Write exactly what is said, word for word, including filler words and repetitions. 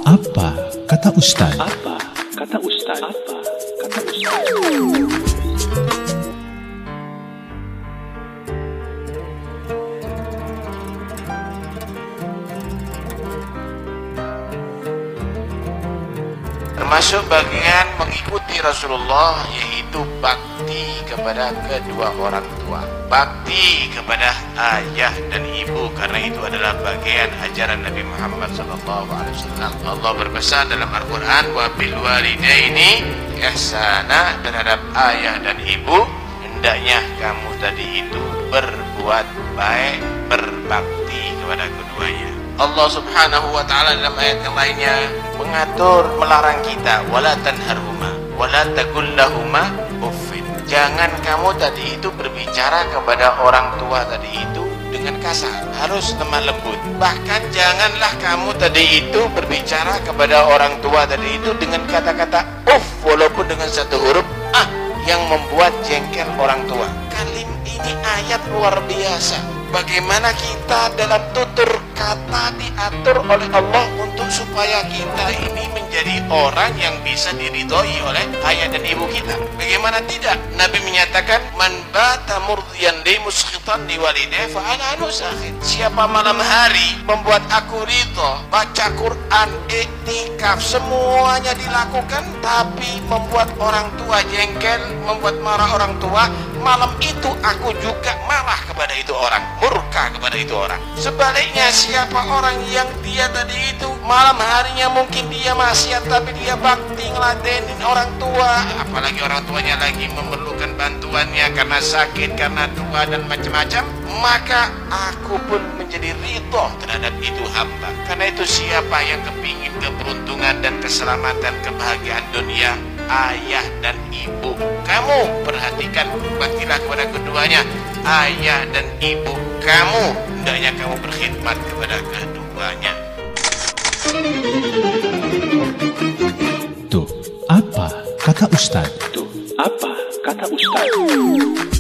Apa kata Ustaz? Apa kata Ustaz? Apa kata Ustaz? Termasuk bagian mengikuti Rasulullah, yaitu bakti kepada kedua orang tua, bakti kepada ayah dan ibu, karena itu adalah bagian ajaran Nabi Muhammad sallallahu alaihi wasallam. Allah berpesan dalam Al-Quran, wa bil walidaini ihsana, terhadap ayah dan ibu hendaknya kamu tadi itu berbuat baik, berbakti kepada keduanya. Allah subhanahu wa ta'ala dalam ayat yang lainnya mengatur, melarang kita, wala tanharhuma wala taqul lahuma uffin. Jangan kamu tadi itu berbicara kepada orang tua tadi itu dengan kasar, harus lemah lembut. Bahkan janganlah kamu tadi itu berbicara kepada orang tua tadi itu dengan kata-kata uff, walaupun dengan satu huruf ah yang membuat jengkel orang tua. Kalim ini ayat luar biasa. Bagaimana kita dalam tutur kata diatur oleh Allah untuk supaya kita ini menjadi orang yang bisa diridhoi oleh ayah dan ibu kita. Bagaimana tidak? Nabi menyatakan, man bata murdiyan li muskhitan li walidayhi fa ana anu sakhit. Siapa malam hari membuat aku ridho, baca Quran, iktikaf, semuanya dilakukan, tapi membuat orang tua jengkel, membuat marah orang tua, malam itu aku juga marah kepada itu orang, murka kepada itu orang. Sebaliknya, siapa orang yang dia tadi itu malam harinya mungkin dia maksiat, tapi dia bakti ngeladenin orang tua, apalagi orang tuanya lagi memerlukan bantuannya karena sakit, karena tua dan macam-macam, maka aku pun menjadi ridho terhadap itu hamba. Karena itu siapa yang kepingin keberuntungan dan keselamatan, kebahagiaan dunia, ayah dan ibu, kamu perhatikan, baktilah kepada keduanya. Ayah dan ibu kamu hendaknya kamu berkhidmat kepada keduanya. Tuh, apa kata Ustaz? Tuh, apa kata Ustaz?